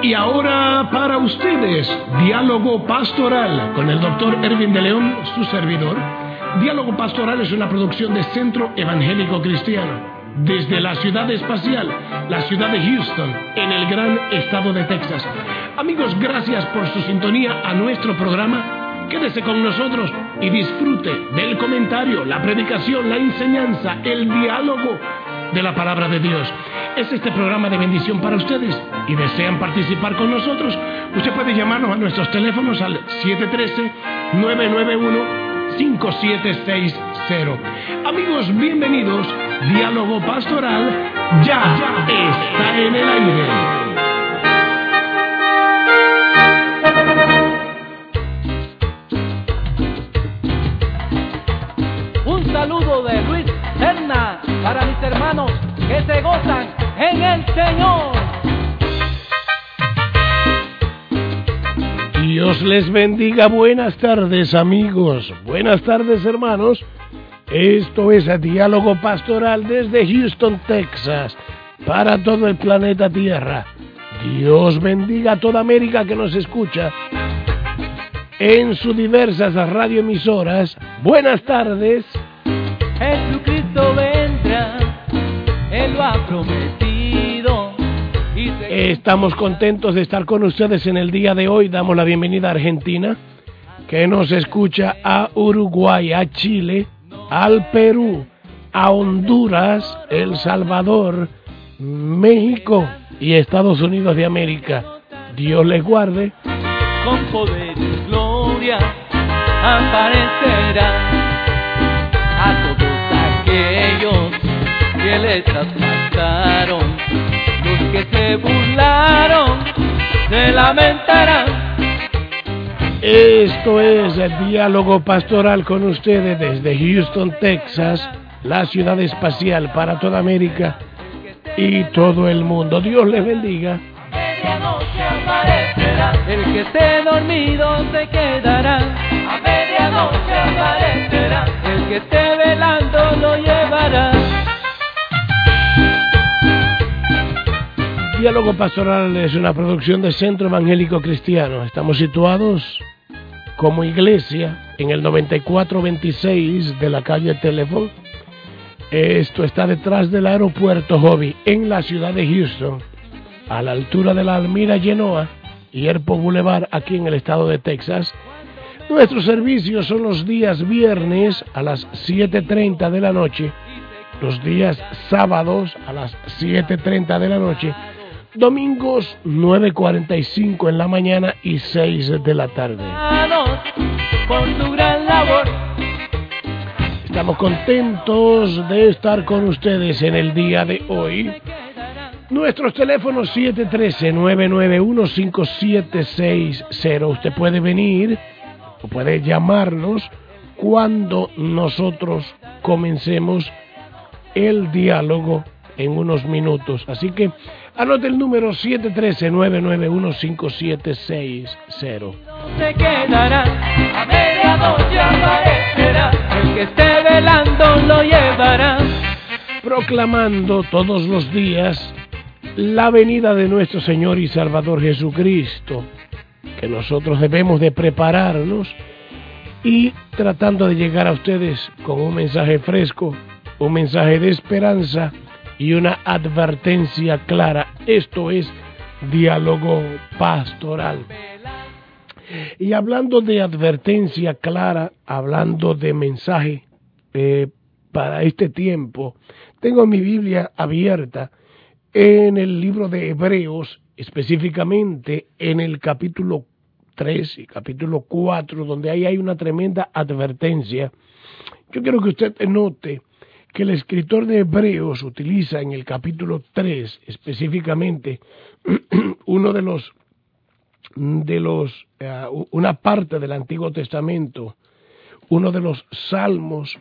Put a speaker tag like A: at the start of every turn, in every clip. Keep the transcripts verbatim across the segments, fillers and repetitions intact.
A: Y ahora para ustedes, Diálogo Pastoral, con el doctor Erwin de León, su servidor. Diálogo Pastoral es una producción de Centro Evangélico Cristiano, desde la ciudad espacial, la ciudad de Houston, en el gran estado de Texas. Amigos, gracias por su sintonía a nuestro programa. Quédese con nosotros y disfrute del comentario, la predicación, la enseñanza, el diálogo de la palabra de Dios. Es este programa de bendición para ustedes y desean participar con nosotros. Usted puede llamarnos a nuestros teléfonos al siete uno tres, nueve nueve uno, cinco siete seis cero. Amigos, bienvenidos. Diálogo Pastoral ya, ya está en el aire.
B: Un saludo de Luis Serna para mis hermanos que se gozan en el Señor.
A: Dios les bendiga. Buenas tardes, amigos. Buenas tardes, hermanos. Esto es el Diálogo Pastoral desde Houston, Texas, para todo el planeta Tierra. Dios bendiga a toda América que nos escucha en sus diversas radioemisoras. Buenas tardes.
B: Jesucristo vendrá, Él lo ha prometido. Y se...
A: Estamos contentos de estar con ustedes en el día de hoy. Damos la bienvenida a Argentina, que nos escucha, a Uruguay, a Chile, al Perú, a Honduras, El Salvador, México y Estados Unidos de América. Dios les guarde.
B: Con poder y gloria aparecerá a todos aquellos que le traspasaron. Los que se burlaron se lamentarán.
A: Esto es el Diálogo Pastoral con ustedes desde Houston, Texas, la ciudad espacial para toda América y todo el mundo. Dios les bendiga.
B: Medianoche aparecerá, el que esté dormido se quedará. A medianoche aparecerá, el que esté velando lo llevará.
A: Diálogo Pastoral es una producción de Centro Evangélico Cristiano. Estamos situados como iglesia en el noventa y cuatro veintiséis de la calle Teléfono. Esto está detrás del aeropuerto Hobby en la ciudad de Houston, a la altura de la Almira Genoa y Airport Boulevard, aquí en el estado de Texas. Nuestros servicios son los días viernes a las siete treinta de la noche, los días sábados a las siete treinta de la noche, domingos nueve cuarenta y cinco en la mañana y seis de la tarde.
B: Por tu gran labor.
A: Estamos contentos de estar con ustedes en el día de hoy. Nuestros teléfonos siete uno tres, nueve nueve uno, cinco siete seis cero. Usted puede venir o puede llamarnos cuando nosotros comencemos el diálogo en unos minutos. Así que anote el número siete uno tres, nueve nueve uno, cinco siete seis cero.
B: Se quedará, a medianoche aparecerá, el que esté velando lo llevará.
A: Proclamando todos los días la venida de nuestro Señor y Salvador Jesucristo, que nosotros debemos de prepararnos y tratando de llegar a ustedes con un mensaje fresco, un mensaje de esperanza y una advertencia clara. Esto es Diálogo Pastoral. Y hablando de advertencia clara, hablando de mensaje eh, para este tiempo, tengo mi Biblia abierta en el libro de Hebreos, específicamente en el capítulo tres y capítulo cuatro, donde ahí hay una tremenda advertencia. Yo quiero que usted note que el escritor de Hebreos utiliza en el capítulo tres específicamente uno de los de los uh, una parte del Antiguo Testamento, uno de los salmos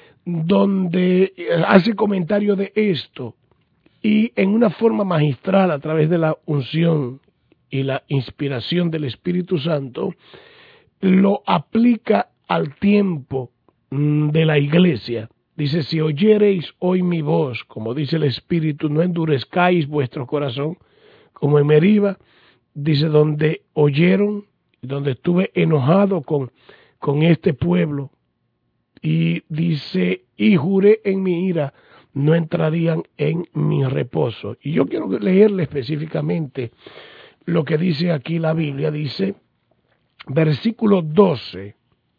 A: donde hace comentario de esto y en una forma magistral a través de la unción y la inspiración del Espíritu Santo lo aplica al tiempo de la iglesia. Dice: si oyereis hoy mi voz, como dice el Espíritu, no endurezcáis vuestro corazón como en Meriba, dice, donde oyeron, donde estuve enojado con, con este pueblo, y dice, y juré en mi ira, no entrarían en mi reposo. Y yo quiero leerle específicamente lo que dice aquí la Biblia. Dice, versículo doce,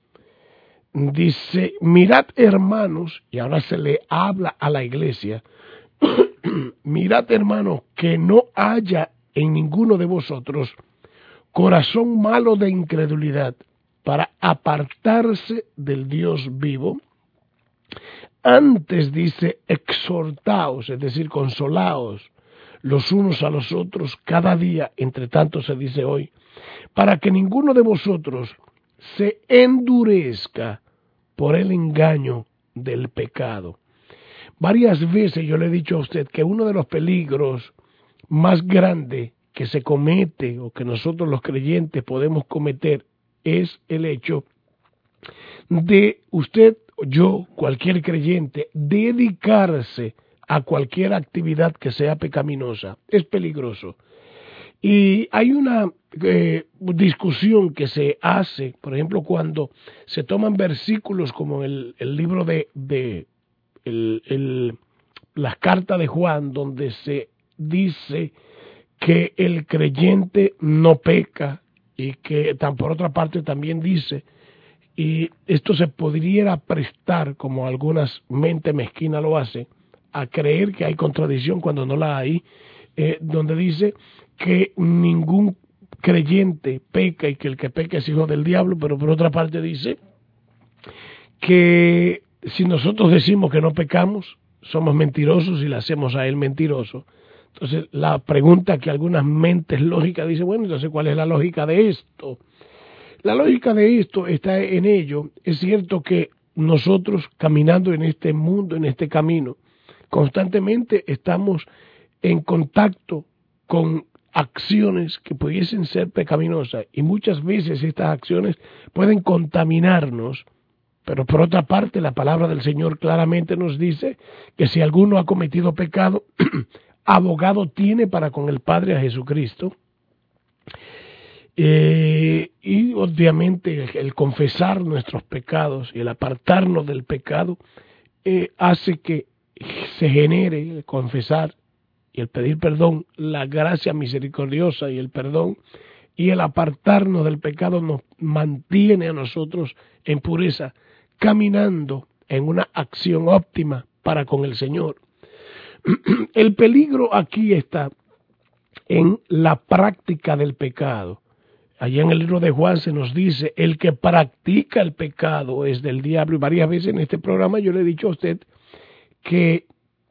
A: dice, mirad hermanos, y ahora se le habla a la iglesia, mirad hermanos, que no haya en ninguno de vosotros corazón malo de incredulidad para apartarse del Dios vivo. Antes dice, exhortaos, es decir, consolaos los unos a los otros cada día, entre tanto se dice hoy, para que ninguno de vosotros se endurezca por el engaño del pecado. Varias veces yo le he dicho a usted que uno de los peligros más grandes que se comete o que nosotros los creyentes podemos cometer es el hecho de usted, yo, cualquier creyente, dedicarse a cualquier actividad que sea pecaminosa. Es peligroso. Y hay una eh, discusión que se hace, por ejemplo, cuando se toman versículos como el, el libro de, de el, el, las cartas de Juan, donde se dice que el creyente no peca, y que tan por otra parte también dice, y esto se podría prestar, como algunas mentes mezquinas lo hacen, a creer que hay contradicción cuando no la hay, eh, donde dice que ningún creyente peca y que el que peca es hijo del diablo, pero por otra parte dice que si nosotros decimos que no pecamos, somos mentirosos y le hacemos a él mentiroso. Entonces la pregunta que algunas mentes lógicas dicen, bueno, entonces ¿cuál es la lógica de esto? La lógica de esto está en ello. Es cierto que nosotros caminando en este mundo, en este camino, constantemente estamos en contacto con acciones que pudiesen ser pecaminosas, y muchas veces estas acciones pueden contaminarnos, pero por otra parte la palabra del Señor claramente nos dice que si alguno ha cometido pecado, abogado tiene para con el Padre a Jesucristo. Eh, y obviamente el, el confesar nuestros pecados y el apartarnos del pecado eh, hace que se genere el confesar y el pedir perdón, la gracia misericordiosa y el perdón, y el apartarnos del pecado nos mantiene a nosotros en pureza, caminando en una acción óptima para con el Señor. El peligro aquí está en la práctica del pecado. Allá en el libro de Juan se nos dice, el que practica el pecado es del diablo. Y varias veces en este programa yo le he dicho a usted que,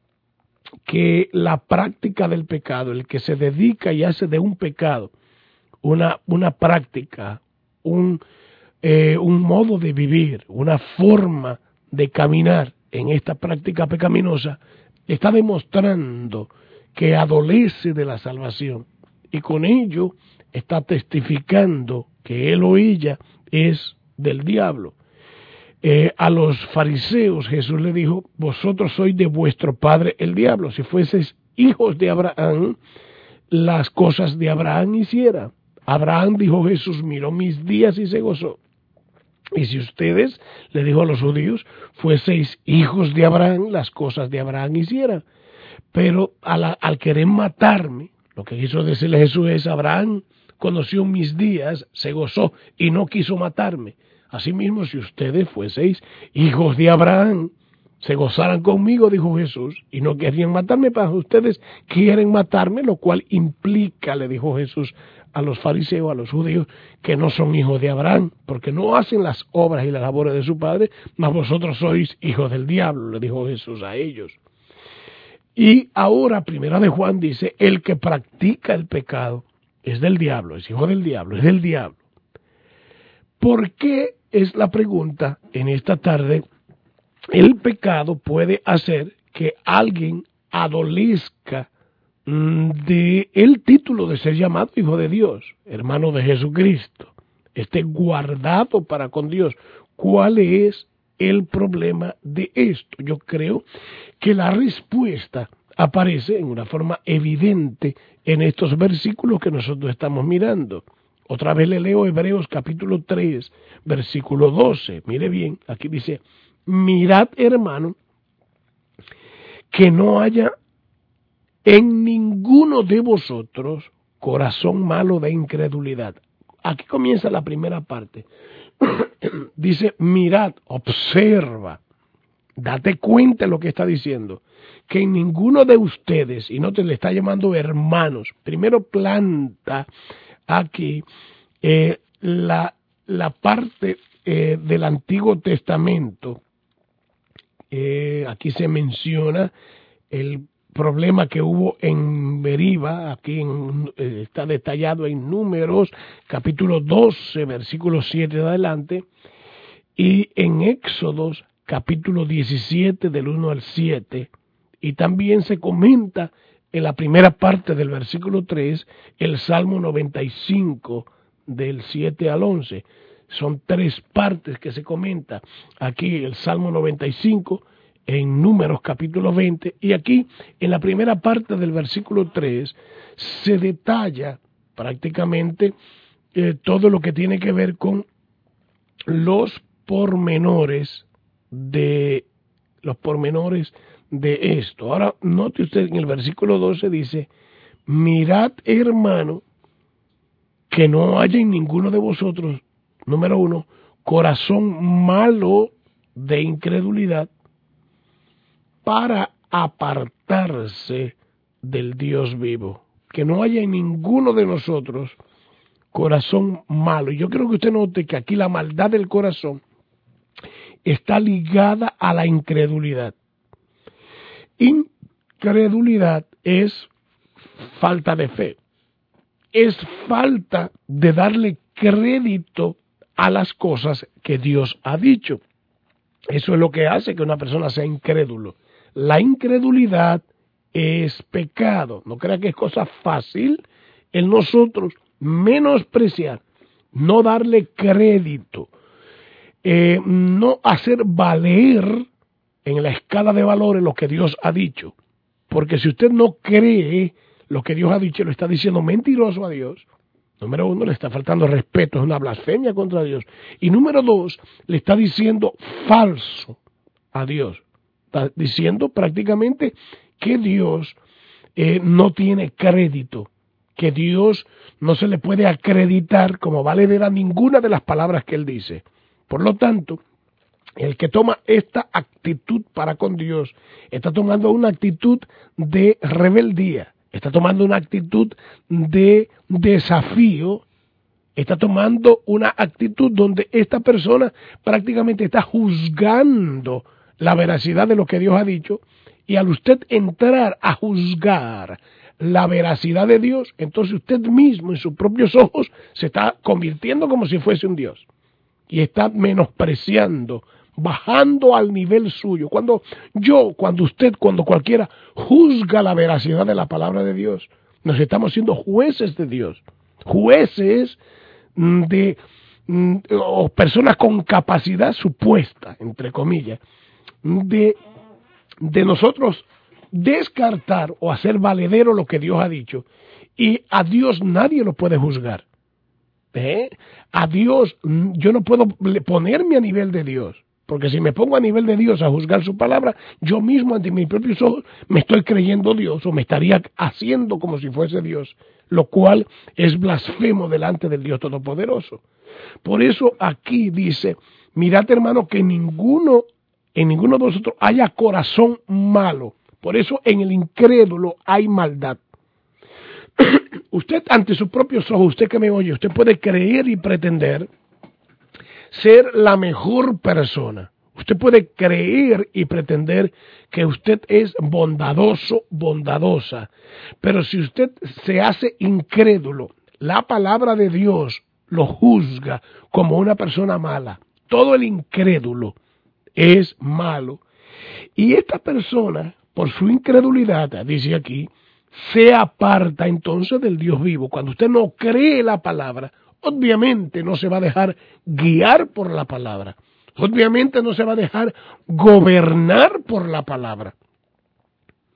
A: que la práctica del pecado, el que se dedica y hace de un pecado una, una práctica, un, eh, un modo de vivir, una forma de caminar en esta práctica pecaminosa, está demostrando que adolece de la salvación, y con ello está testificando que él o ella es del diablo. Eh, a los fariseos Jesús le dijo, vosotros sois de vuestro padre el diablo. Si fueseis hijos de Abraham, las cosas de Abraham hiciera. Abraham, dijo Jesús, miró mis días y se gozó. Y si ustedes, le dijo a los judíos, fueseis hijos de Abraham, las cosas de Abraham hiciera. Pero al, al querer matarme, lo que quiso decirle Jesús es, Abraham conoció mis días, se gozó y no quiso matarme. Asimismo, si ustedes fueseis hijos de Abraham, se gozaran conmigo, dijo Jesús, y no querían matarme, para ustedes quieren matarme, lo cual implica, le dijo Jesús a los fariseos, a los judíos, que no son hijos de Abraham, porque no hacen las obras y las labores de su padre, mas vosotros sois hijos del diablo, le dijo Jesús a ellos. Y ahora, primera de Juan dice, el que practica el pecado es del diablo, es hijo del diablo, es del diablo. ¿Por qué, es la pregunta en esta tarde, el pecado puede hacer que alguien adolezca de el título de ser llamado hijo de Dios, hermano de Jesucristo, esté guardado para con Dios? ¿Cuál es el problema de esto? Yo creo que la respuesta aparece en una forma evidente en estos versículos que nosotros estamos mirando. Otra vez le leo Hebreos capítulo tres, versículo doce. Mire bien, aquí dice, mirad, hermano, que no haya en ninguno de vosotros corazón malo de incredulidad. Aquí comienza la primera parte. Dice, mirad, observa, date cuenta de lo que está diciendo, que en ninguno de ustedes, y no te le está llamando hermanos, primero planta aquí eh, la, la parte eh, del Antiguo Testamento. Eh, aquí se menciona el problema que hubo en Meriba, aquí en, eh, está detallado en Números, capítulo doce, versículo siete de adelante, y en Éxodos, capítulo diecisiete, del uno al siete, y también se comenta en la primera parte del versículo tres, el Salmo noventa y cinco, del siete al once. Son tres partes que se comenta aquí, el Salmo noventa y cinco, en Números capítulo veinte, y aquí en la primera parte del versículo tres se detalla prácticamente eh, todo lo que tiene que ver con los pormenores de los pormenores de esto. Ahora note usted en el versículo doce dice, mirad, hermano, que no haya en ninguno de vosotros, número uno, corazón malo de incredulidad, para apartarse del Dios vivo. Que no haya en ninguno de nosotros corazón malo. Y yo creo que usted note que aquí la maldad del corazón está ligada a la incredulidad. Incredulidad es falta de fe. Es falta de darle crédito a las cosas que Dios ha dicho. Eso es lo que hace que una persona sea incrédulo. La incredulidad es pecado. No crea que es cosa fácil en nosotros menospreciar, no darle crédito, eh, no hacer valer en la escala de valores lo que Dios ha dicho. Porque si usted no cree lo que Dios ha dicho, lo está diciendo mentiroso a Dios. Número uno, le está faltando respeto, es una blasfemia contra Dios. Y número dos, le está diciendo falso a Dios. Está diciendo prácticamente que Dios eh, no tiene crédito, que Dios no se le puede acreditar como valedera ninguna de las palabras que Él dice. Por lo tanto, el que toma esta actitud para con Dios está tomando una actitud de rebeldía, está tomando una actitud de desafío, está tomando una actitud donde esta persona prácticamente está juzgando la veracidad de lo que Dios ha dicho, y al usted entrar a juzgar la veracidad de Dios, entonces usted mismo en sus propios ojos se está convirtiendo como si fuese un Dios y está menospreciando, bajando al nivel suyo. Cuando yo, cuando usted, cuando cualquiera juzga la veracidad de la palabra de Dios, nos estamos siendo jueces de Dios, jueces de o personas con capacidad supuesta, entre comillas, de, de nosotros descartar o hacer valedero lo que Dios ha dicho, y a Dios nadie lo puede juzgar. ¿Eh? A Dios, yo no puedo ponerme a nivel de Dios, porque si me pongo a nivel de Dios a juzgar su palabra, yo mismo ante mis propios ojos me estoy creyendo Dios, o me estaría haciendo como si fuese Dios, lo cual es blasfemo delante del Dios Todopoderoso. Por eso aquí dice, mirad, hermano, que ninguno, en ninguno de vosotros haya corazón malo. Por eso en el incrédulo hay maldad. Usted ante sus propios ojos, usted que me oye, usted puede creer y pretender ser la mejor persona. Usted puede creer y pretender que usted es bondadoso, bondadosa. Pero si usted se hace incrédulo, la palabra de Dios lo juzga como una persona mala. Todo el incrédulo es malo. Y esta persona, por su incredulidad, dice aquí, se aparta entonces del Dios vivo. Cuando usted no cree la palabra, obviamente no se va a dejar guiar por la palabra. Obviamente no se va a dejar gobernar por la palabra.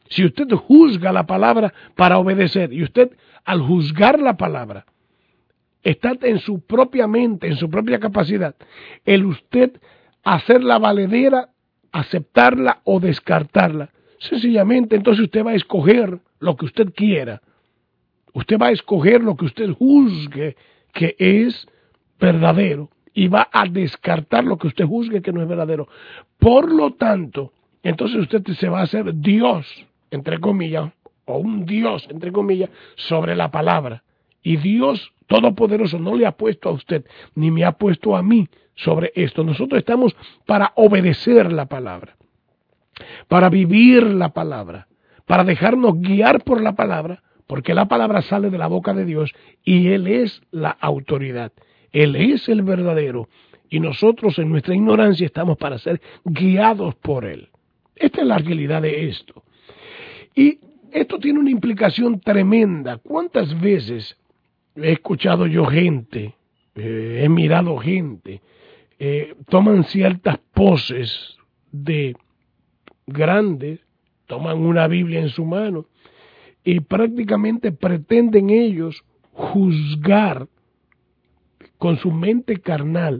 A: Si usted juzga la palabra para obedecer, y usted al juzgar la palabra, está en su propia mente, en su propia capacidad, el usted hacerla valedera, aceptarla o descartarla. Sencillamente, entonces usted va a escoger lo que usted quiera. Usted va a escoger lo que usted juzgue que es verdadero y va a descartar lo que usted juzgue que no es verdadero. Por lo tanto, entonces usted se va a hacer Dios, entre comillas, o un Dios, entre comillas, sobre la palabra. Y Dios Todopoderoso no le ha puesto a usted, ni me ha puesto a mí sobre esto. Nosotros estamos para obedecer la palabra, para vivir la palabra, para dejarnos guiar por la palabra, porque la palabra sale de la boca de Dios y Él es la autoridad. Él es el verdadero y nosotros en nuestra ignorancia estamos para ser guiados por Él. Esta es la realidad de esto. Y esto tiene una implicación tremenda. ¿Cuántas veces he escuchado yo gente, eh, he mirado gente, eh, toman ciertas poses de grandes, toman una Biblia en su mano y prácticamente pretenden ellos juzgar con su mente carnal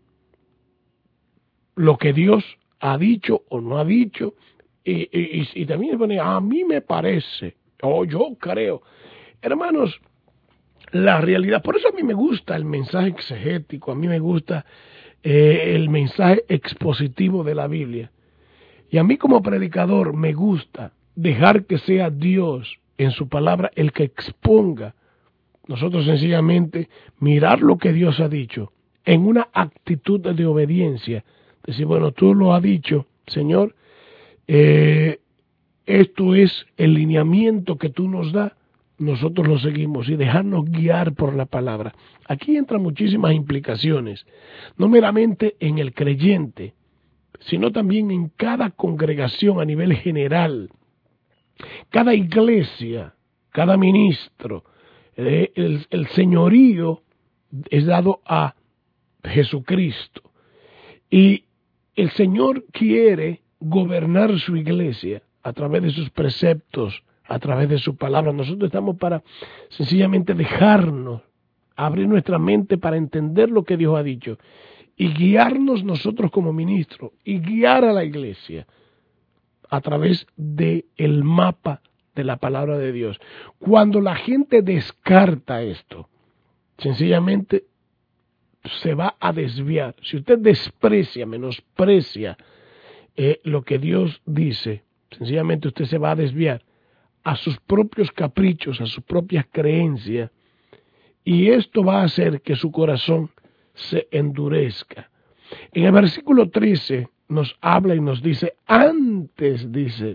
A: lo que Dios ha dicho o no ha dicho, y, y, y también pone, a mí me parece, o yo creo. Hermanos, la realidad, por eso a mí me gusta el mensaje exegético, a mí me gusta eh, el mensaje expositivo de la Biblia. Y a mí como predicador me gusta dejar que sea Dios en su palabra el que exponga. Nosotros sencillamente mirar lo que Dios ha dicho en una actitud de obediencia. Decir, bueno, tú lo has dicho, Señor, eh, esto es el lineamiento que tú nos das, nosotros lo seguimos y dejarnos guiar por la palabra. Aquí entran muchísimas implicaciones, no meramente en el creyente, sino también en cada congregación a nivel general, cada iglesia, cada ministro. Eh, el, el señorío es dado a Jesucristo y el Señor quiere gobernar su iglesia a través de sus preceptos, a través de su palabra. Nosotros estamos para sencillamente dejarnos, abrir nuestra mente para entender lo que Dios ha dicho y guiarnos nosotros como ministros y guiar a la iglesia a través del mapa de la palabra de Dios. Cuando la gente descarta esto, sencillamente se va a desviar. Si usted desprecia, menosprecia eh, lo que Dios dice, sencillamente usted se va a desviar a sus propios caprichos, a sus propias creencias, y esto va a hacer que su corazón se endurezca. En el versículo trece nos habla y nos dice, antes dice,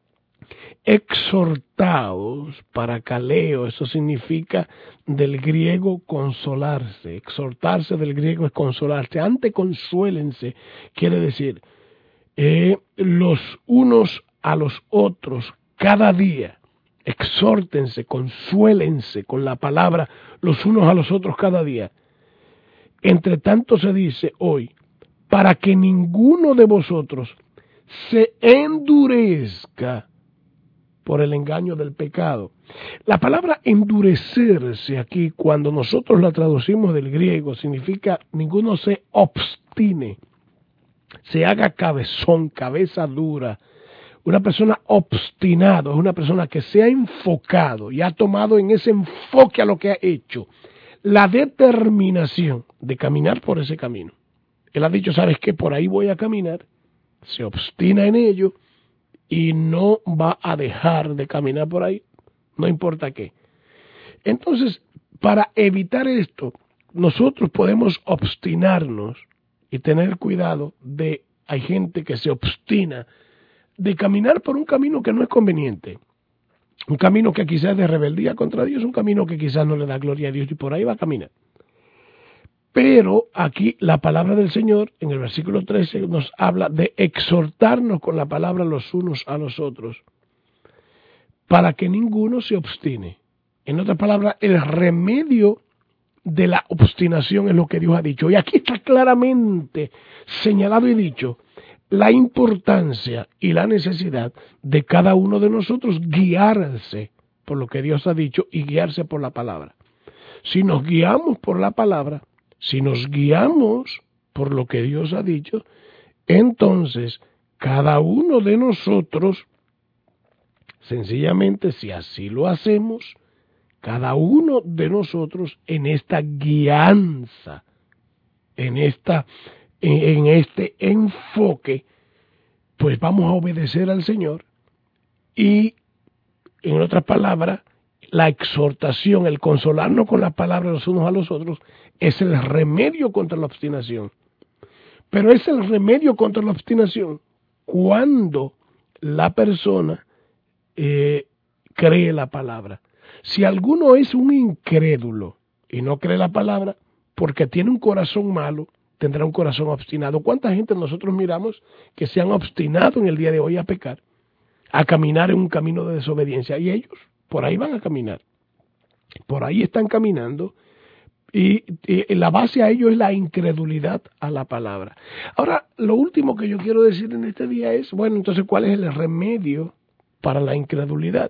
A: exhortaos, paracaleo, eso significa del griego consolarse, exhortarse del griego es consolarse, antes consuélense, quiere decir, eh, los unos a los otros, cada día, exhórtense, consuélense con la palabra los unos a los otros cada día. Entre tanto se dice hoy, para que ninguno de vosotros se endurezca por el engaño del pecado. La palabra endurecerse aquí, cuando nosotros la traducimos del griego, significa ninguno se obstine, se haga cabezón, cabeza dura. Una persona obstinada es una persona que se ha enfocado y ha tomado en ese enfoque a lo que ha hecho la determinación de caminar por ese camino. Él ha dicho, ¿sabes qué? Por ahí voy a caminar, se obstina en ello y no va a dejar de caminar por ahí, no importa qué. Entonces, para evitar esto, nosotros podemos obstinarnos y tener cuidado de, hay gente que se obstina de caminar por un camino que no es conveniente, un camino que quizás es de rebeldía contra Dios, un camino que quizás no le da gloria a Dios y por ahí va a caminar. Pero aquí la palabra del Señor, en el versículo trece, nos habla de exhortarnos con la palabra los unos a los otros, para que ninguno se obstine. En otras palabras, el remedio de la obstinación es lo que Dios ha dicho. Y aquí está claramente señalado y dicho, la importancia y la necesidad de cada uno de nosotros guiarse por lo que Dios ha dicho y guiarse por la palabra. Si nos guiamos por la palabra, si nos guiamos por lo que Dios ha dicho, entonces cada uno de nosotros, sencillamente si así lo hacemos, cada uno de nosotros en esta guianza, en esta, en, en este enfoque, pues vamos a obedecer al Señor y, en otras palabras, la exhortación, el consolarnos con la palabra los unos a los otros, es el remedio contra la obstinación. Pero es el remedio contra la obstinación cuando la persona eh, cree la palabra. Si alguno es un incrédulo y no cree la palabra, porque tiene un corazón malo, tendrá un corazón obstinado. ¿Cuánta gente nosotros miramos que se han obstinado en el día de hoy a pecar, a caminar en un camino de desobediencia? Y ellos por ahí van a caminar, por ahí están caminando, y, y la base a ello es la incredulidad a la palabra. Ahora, lo último que yo quiero decir en este día es, bueno, entonces, ¿cuál es el remedio para la incredulidad?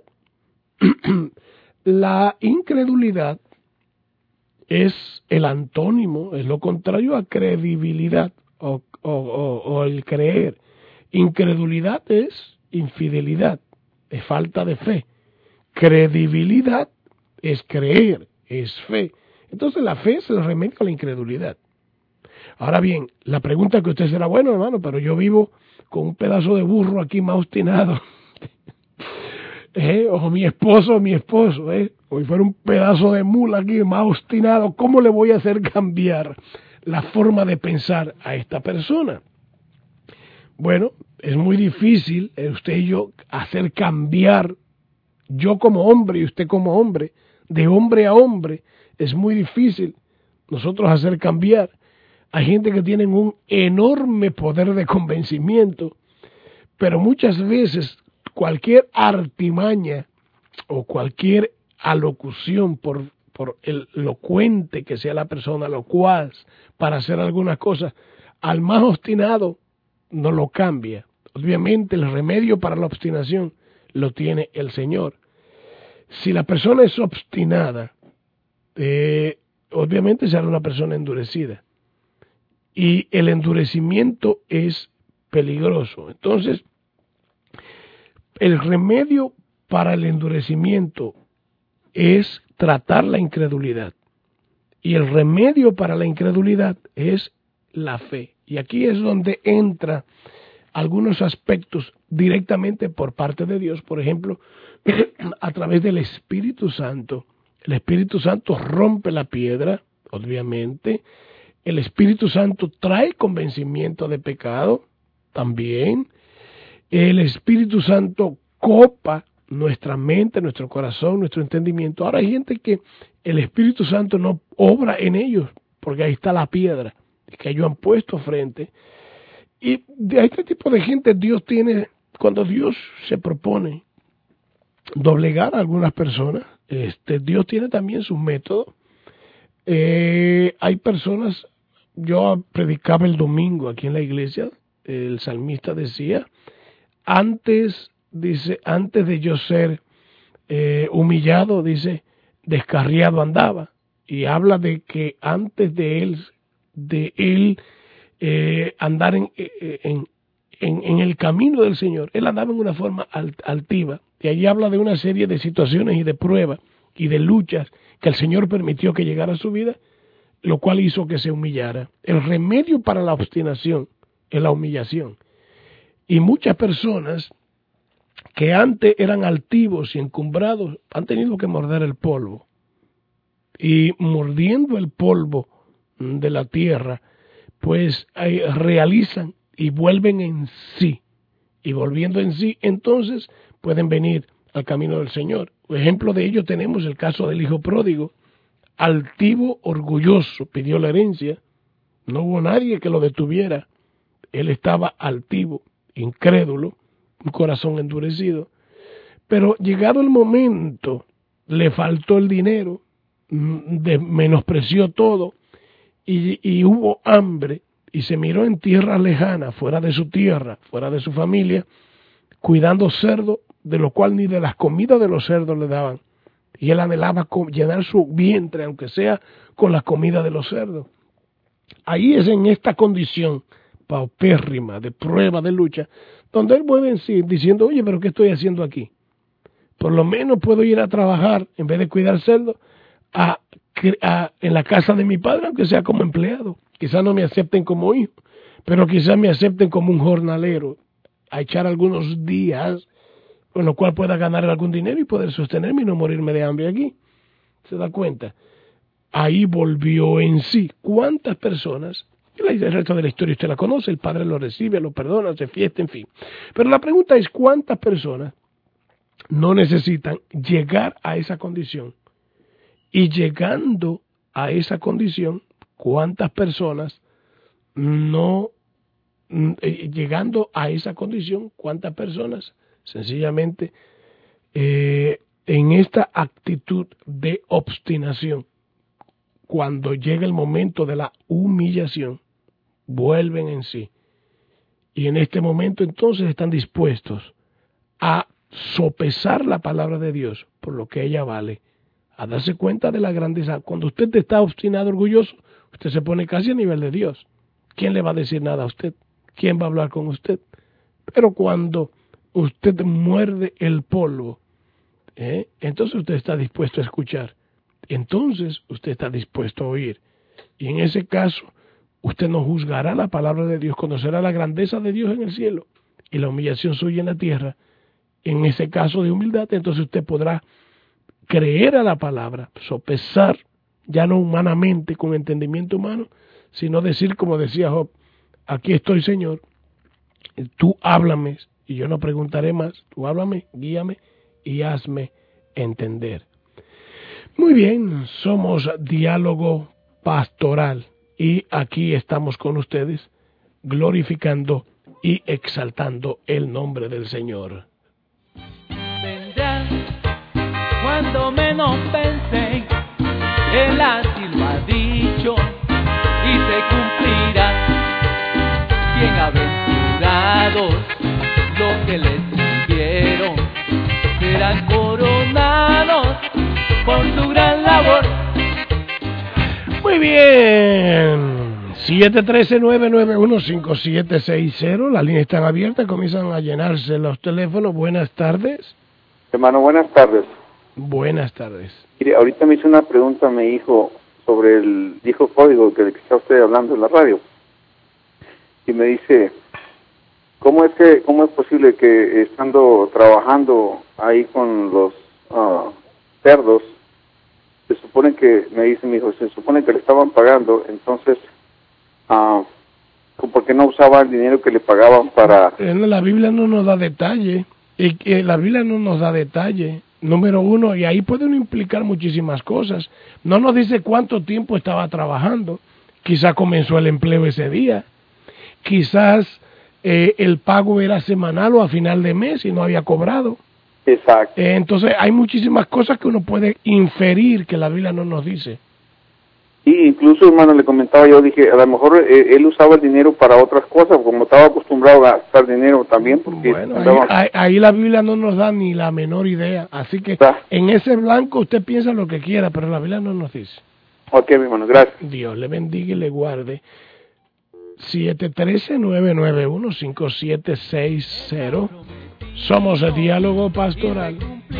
A: La incredulidad es el antónimo, es lo contrario a credibilidad o, o, o, o el creer. Incredulidad es infidelidad, es falta de fe. Credibilidad es creer, es fe. Entonces la fe es el remedio a la incredulidad. Ahora bien, la pregunta que usted será, bueno, hermano, pero yo vivo con un pedazo de burro aquí más obstinado. ¿Eh? O mi esposo, mi esposo, ¿eh? Hoy fuera un pedazo de mula aquí más obstinado, ¿cómo le voy a hacer cambiar la forma de pensar a esta persona? Bueno, es muy difícil usted y yo hacer cambiar, yo como hombre y usted como hombre, de hombre a hombre, es muy difícil nosotros hacer cambiar. Hay gente que tiene un enorme poder de convencimiento, pero muchas veces cualquier artimaña o cualquier alocución, por, por el elocuente que sea la persona, locuaz, para hacer algunas cosas, al más obstinado no lo cambia. Obviamente el remedio para la obstinación lo tiene el Señor. Si la persona es obstinada, eh, obviamente será una persona endurecida. Y el endurecimiento es peligroso. Entonces, el remedio para el endurecimiento es tratar la incredulidad. Y el remedio para la incredulidad es la fe. Y aquí es donde entra algunos aspectos directamente por parte de Dios. Por ejemplo, a través del Espíritu Santo. El Espíritu Santo rompe la piedra, obviamente. El Espíritu Santo trae convencimiento de pecado, también. El Espíritu Santo copa nuestra mente, nuestro corazón, nuestro entendimiento. Ahora hay gente que el Espíritu Santo no obra en ellos, porque ahí está la piedra que ellos han puesto frente. Y de este tipo de gente Dios tiene, cuando Dios se propone doblegar a algunas personas, este, Dios tiene también sus métodos. Eh, hay personas, yo predicaba el domingo aquí en la iglesia, el salmista decía, antes, dice, antes de yo ser eh, humillado, dice, descarriado andaba, y habla de que antes de él, de él eh, andar en, en, en, en el camino del Señor, él andaba en una forma altiva, y allí habla de una serie de situaciones y de pruebas y de luchas que el Señor permitió que llegara a su vida, lo cual hizo que se humillara. El remedio para la obstinación es la humillación. Y muchas personas que antes eran altivos y encumbrados han tenido que morder el polvo. Y mordiendo el polvo de la tierra, pues realizan y vuelven en sí. Y volviendo en sí, entonces pueden venir al camino del Señor. Por ejemplo de ello tenemos el caso del hijo pródigo, altivo, orgulloso, pidió la herencia, no hubo nadie que lo detuviera, él estaba altivo, incrédulo, un corazón endurecido, pero llegado el momento, le faltó el dinero, de, menospreció todo, y, y hubo hambre, y se miró en tierra lejana, fuera de su tierra, fuera de su familia, cuidando cerdos, de lo cual ni de las comidas de los cerdos le daban. Y él anhelaba llenar su vientre, aunque sea con la comida de los cerdos. Ahí es en esta condición paupérrima, de prueba, de lucha, donde él vuelve en sí, diciendo, oye, pero ¿qué estoy haciendo aquí? Por lo menos puedo ir a trabajar, en vez de cuidar cerdos, a, a, en la casa de mi padre, aunque sea como empleado. Quizás no me acepten como hijo, pero quizás me acepten como un jornalero, a echar algunos días, con lo cual pueda ganar algún dinero y poder sostenerme y no morirme de hambre aquí. ¿Se da cuenta? Ahí volvió en sí. ¿Cuántas personas? El resto de la historia usted la conoce, el Padre lo recibe, lo perdona, hace fiesta, en fin. Pero la pregunta es, ¿cuántas personas no necesitan llegar a esa condición? Y llegando a esa condición, ¿cuántas personas no, eh, llegando a esa condición, cuántas personas sencillamente eh, en esta actitud de obstinación, cuando llega el momento de la humillación, vuelven en sí? Y en este momento entonces están dispuestos a sopesar la palabra de Dios por lo que ella vale, a darse cuenta de la grandeza. Cuando usted está obstinado, orgulloso, usted se pone casi a nivel de Dios. ¿Quién le va a decir nada a usted? ¿Quién va a hablar con usted? Pero cuando usted muerde el polvo, ¿eh? entonces usted está dispuesto a escuchar. Entonces usted está dispuesto a oír. Y en ese caso, usted no juzgará la palabra de Dios, conocerá la grandeza de Dios en el cielo y la humillación suya en la tierra. En ese caso de humildad, entonces usted podrá creer a la palabra, sopesar, ya no humanamente, con entendimiento humano, sino decir, como decía Job, aquí estoy, Señor, tú háblame, y yo no preguntaré más, tú háblame, guíame y hazme entender. Muy bien, somos Diálogo Pastoral, y aquí estamos con ustedes, glorificando y exaltando el nombre del Señor.
B: Vendrán cuando menos pensé, Él así lo ha dicho y se cumplirá. Bienaventurados los que les sirvieron, serán coronados por su gran labor.
A: Muy bien, siete uno tres, nueve nueve uno, cinco siete seis cero, las líneas están abiertas, comienzan a llenarse los teléfonos. Buenas tardes.
C: Hermano, buenas tardes.
A: Buenas tardes.
C: Mire, ahorita me hizo una pregunta mi hijo sobre el hijo código que, que está usted hablando en la radio. Y me dice, ¿cómo es que cómo es posible que estando trabajando ahí con los uh, cerdos, se supone que, me dice mi hijo, se supone que le estaban pagando, entonces, uh, ¿por qué no usaba el dinero que le pagaban para...?
A: La Biblia no nos da detalle, y, y la Biblia no nos da detalle, número uno, y ahí puede uno implicar muchísimas cosas. No nos dice cuánto tiempo estaba trabajando, quizás comenzó el empleo ese día, quizás eh, el pago era semanal o a final de mes y no había cobrado.
C: Exacto.
A: Eh, entonces hay muchísimas cosas que uno puede inferir que la Biblia no nos dice.
C: Y incluso, hermano, le comentaba yo, dije, a lo mejor eh, él usaba el dinero para otras cosas, como estaba acostumbrado a gastar dinero también. Porque
A: bueno,
C: andaba...
A: ahí, ahí la Biblia no nos da ni la menor idea, así que
C: ¿Está?
A: En ese blanco usted piensa lo que quiera, pero la Biblia no nos dice.
C: Ok, mi hermano, gracias.
A: Dios le bendiga y le guarde. siete uno tres, nueve nueve uno, cinco siete seis cero. Somos el Diálogo Pastoral.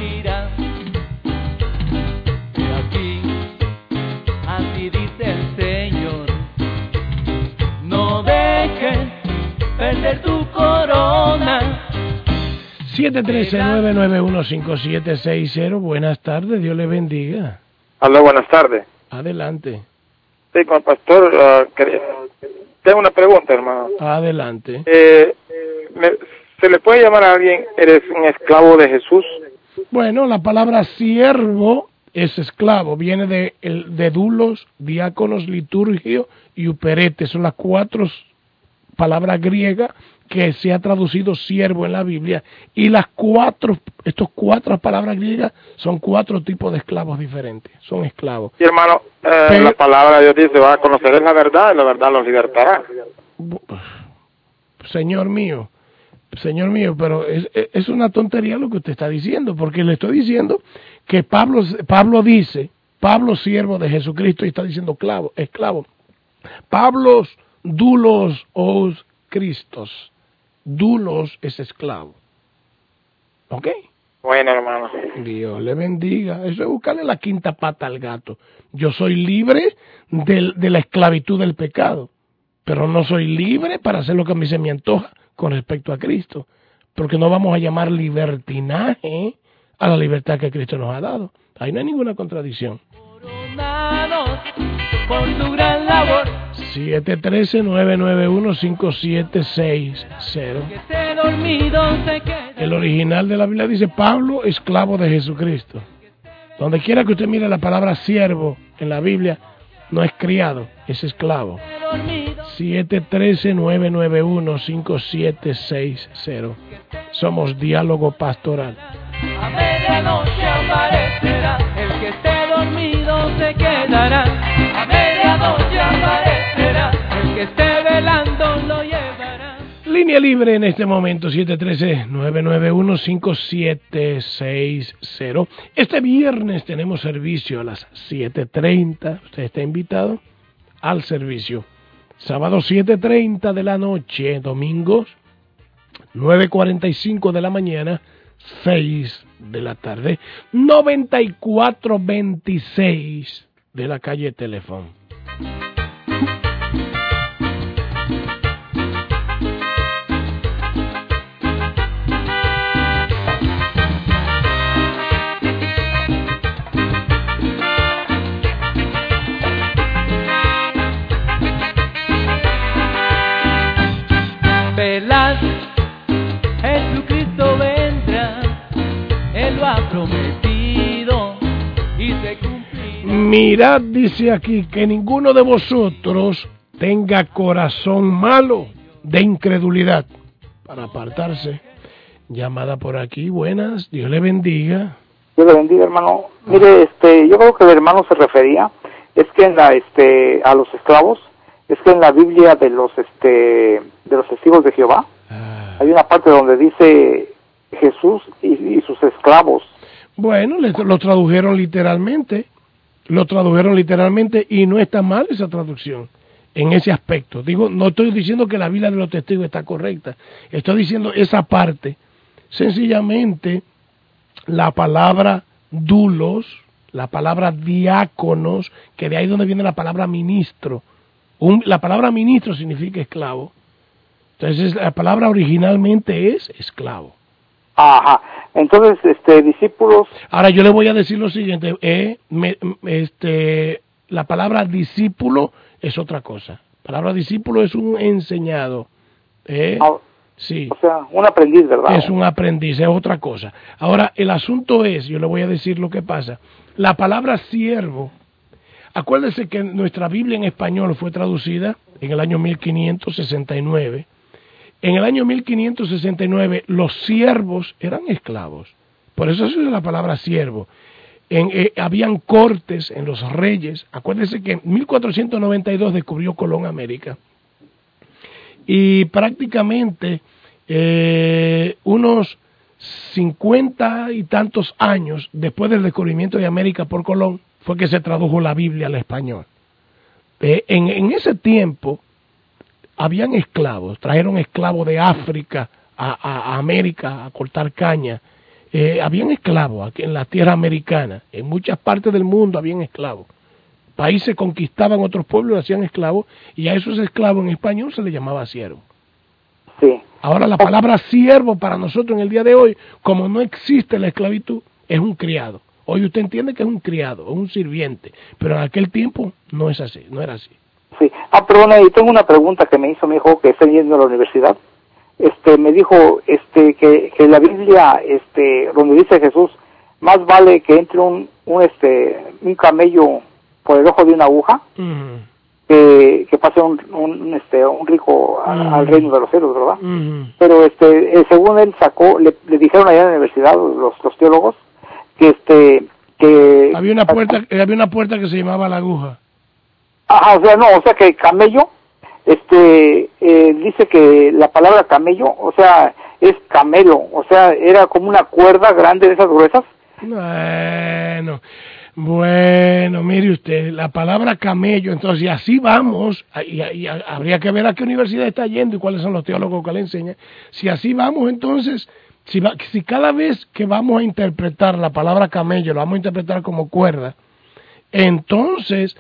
B: Aquí, así dice el Señor, no dejes perder tu corona.
A: siete uno tres, nueve nueve uno, cinco siete seis cero. Buenas tardes, Dios le bendiga.
D: Hola, buenas tardes.
A: Adelante.
D: Sí, con el pastor, uh, quería... tengo una pregunta, hermano.
A: Adelante.
D: Eh, me... ¿Se le puede llamar a alguien, eres un esclavo de Jesús?
A: Bueno, la palabra siervo es esclavo, viene de, el, de dulos, diáconos, liturgio y uperete, son las cuatro palabras griegas que se ha traducido siervo en la Biblia, y las cuatro, estos cuatro palabras griegas son cuatro tipos de esclavos diferentes, son esclavos.
D: Sí, hermano, eh,
A: Pero,
D: la palabra de Dios dice, va a conocer la verdad y la verdad los libertará.
A: Señor mío, señor mío, pero es, es una tontería lo que usted está diciendo, porque le estoy diciendo que Pablo, Pablo dice, Pablo siervo de Jesucristo, y está diciendo esclavo, esclavo. Pablos dulos os Cristos. Dulos es esclavo. ¿Ok?
D: Bueno, hermano.
A: Dios le bendiga. Eso es buscarle la quinta pata al gato. Yo soy libre de, de la esclavitud del pecado, pero no soy libre para hacer lo que a mí se me antoja con respecto a Cristo, porque no vamos a llamar libertinaje a la libertad que Cristo nos ha dado. Ahí no hay ninguna contradicción.
B: Por tu gran labor.
A: siete uno tres, nueve nueve uno, cinco siete seis cero. El original de la Biblia dice Pablo, esclavo de Jesucristo. Donde quiera que usted mire la palabra siervo en la Biblia, no es criado, es esclavo. siete uno tres, nueve nueve uno, cinco siete seis cero. Somos Diálogo Pastoral.
B: A medianoche aparecerá, el que esté dormido se quedará. A medianoche aparecerá, el que esté velando lo llevará.
A: Línea libre en este momento, siete uno tres, nueve nueve uno, cinco siete seis cero. Este viernes tenemos servicio a las siete treinta. Usted está invitado al servicio. Sábado siete treinta de la noche, domingos nueve cuarenta y cinco de la mañana, seis de la tarde, noventa y cuatro veintiséis de la calle Teléfono.
B: Velas, Jesucristo vendrá, Él lo ha prometido y se cumplirá.
A: Mirad, dice aquí, que ninguno de vosotros tenga corazón malo de incredulidad para apartarse. Llamada por aquí, buenas, Dios le bendiga.
E: Dios le bendiga, hermano. Mire, este, yo creo que el hermano se refería, es que en la, este, a los esclavos, es que en la Biblia de los, este, de los testigos de Jehová, ah. hay una parte donde dice Jesús y, y sus esclavos.
A: Bueno, lo tradujeron literalmente, lo tradujeron literalmente y no está mal esa traducción en ese aspecto. Digo, no estoy diciendo que la Biblia de los testigos está correcta, estoy diciendo esa parte. Sencillamente, la palabra dulos, la palabra diáconos, que de ahí donde viene la palabra ministro. Un, la palabra ministro significa esclavo. Entonces, la palabra originalmente es esclavo.
E: Ajá. Entonces, este, discípulos.
A: Ahora yo le voy a decir lo siguiente. Eh, me, este, la palabra discípulo es otra cosa. La palabra discípulo es un enseñado. Eh,
E: ah,
A: sí.
E: O sea, un aprendiz, ¿verdad?
A: Es un aprendiz, es otra cosa. Ahora, el asunto es, yo le voy a decir lo que pasa. La palabra siervo. Acuérdese que nuestra Biblia en español fue traducida en el año mil quinientos sesenta y nueve. En el año mil quinientos sesenta y nueve los siervos eran esclavos. Por eso es la palabra siervo. En, eh, habían cortes en los reyes. Acuérdese que en mil cuatrocientos noventa y dos descubrió Colón América. Y prácticamente eh, unos cincuenta y tantos años después del descubrimiento de América por Colón, fue que se tradujo la Biblia al español. Eh, en, en ese tiempo habían esclavos, trajeron esclavos de África a, a, a América a cortar caña. Eh, habían esclavos aquí en la tierra americana, en muchas partes del mundo habían esclavos. Países conquistaban otros pueblos y hacían esclavos, y a esos esclavos en español se les llamaba siervo.
E: Sí.
A: Ahora la palabra siervo para nosotros en el día de hoy, como no existe la esclavitud, es un criado. Hoy usted entiende que es un criado, un sirviente, pero en aquel tiempo no es así, no era así.
E: Sí. Ah, perdona, y tengo una pregunta que me hizo mi hijo que está yendo a la universidad. Este, me dijo, este, que, que la Biblia, este, donde dice Jesús, más vale que entre un, un, este, un camello por el ojo de una aguja, uh-huh. que, que pase un, un, este, un rico a, uh-huh. al reino de los cielos, ¿verdad? Uh-huh. Pero, este, eh, según él sacó, le, le dijeron allá en la universidad los, los teólogos, que este que
A: había una puerta había una puerta que se llamaba la aguja.
E: Ajá, o sea, no, o sea que el camello este, eh, dice que la palabra camello, o sea, es camelo, o sea, era como una cuerda grande de esas gruesas.
A: Bueno, bueno, mire usted, la palabra camello, entonces, y así vamos, y, y habría que ver a qué universidad está yendo y cuáles son los teólogos que le enseñan. Si así vamos, entonces, si, va, si cada vez que vamos a interpretar la palabra camello, lo vamos a interpretar como cuerda, entonces,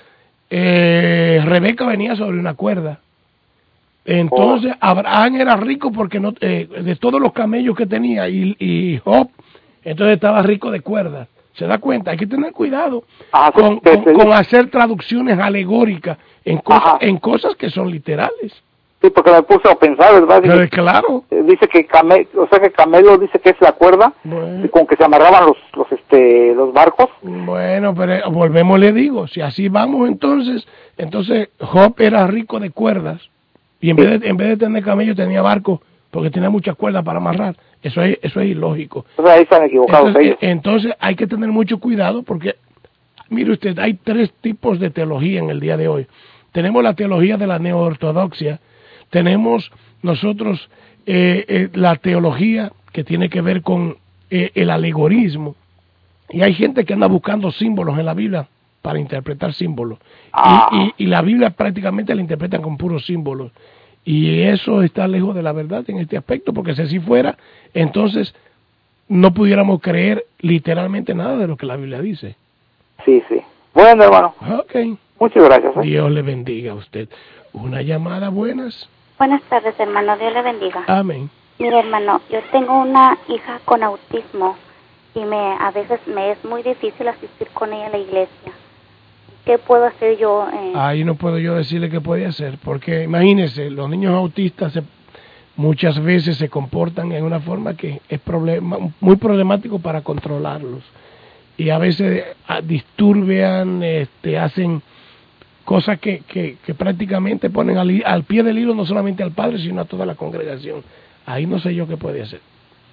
A: eh, Rebeca venía sobre una cuerda. Entonces, oh. Abraham era rico porque no eh, de todos los camellos que tenía, y, y Job, entonces estaba rico de cuerdas. ¿Se da cuenta? Hay que tener cuidado ah, con, con, con hacer traducciones alegóricas en, cosa, en cosas que son literales.
E: Sí, porque me puse a pensar, ¿verdad? Dice,
A: Pero claro.
E: Dice que camelo, o sea que camelo dice que es la cuerda bueno. con que se amarraban los, los, este, los barcos.
A: Bueno, pero volvemos, le digo, si así vamos entonces, entonces Job era rico de cuerdas y en, sí. vez, de, en vez de tener camello tenía barcos porque tenía muchas cuerdas para amarrar. Eso es, eso es ilógico.
E: O sea, ahí están equivocados
A: entonces,
E: ellos.
A: Entonces hay que tener mucho cuidado porque, mire usted, hay tres tipos de teología en el día de hoy. Tenemos la teología de la neoortodoxia, tenemos nosotros eh, eh, la teología que tiene que ver con eh, el alegorismo, y hay gente que anda buscando símbolos en la Biblia para interpretar símbolos, ah. y, y, y la Biblia prácticamente la interpretan con puros símbolos. Y eso está lejos de la verdad en este aspecto, porque si así fuera, entonces no pudiéramos creer literalmente nada de lo que la Biblia dice.
E: Sí, sí. Bueno, hermano.
A: Ok.
E: Muchas gracias. ¿eh?
A: Dios le bendiga a usted. Una llamada, buenas.
F: Buenas tardes, hermano. Dios le bendiga.
A: Amén.
F: Mire, hermano, yo tengo una hija con autismo y me a veces me es muy difícil asistir con ella a la iglesia. ¿Qué puedo hacer yo? Eh?
A: Ahí no puedo yo decirle qué puede hacer, porque imagínese, los niños autistas se, muchas veces se comportan en una forma que es problema, muy problemático para controlarlos, y a veces a, disturban, este, hacen cosas que, que, que prácticamente ponen al, al pie del hilo no solamente al padre, sino a toda la congregación. Ahí no sé yo qué puede hacer.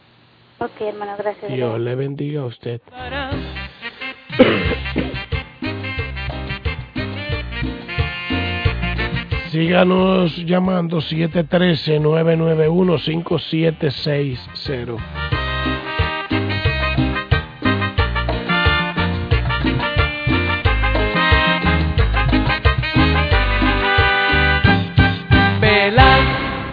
F: Ok, hermano, gracias.
A: Dios le bendiga a usted. Síganos llamando siete uno tres, nueve nueve uno, cinco siete seis cero.
B: Velad.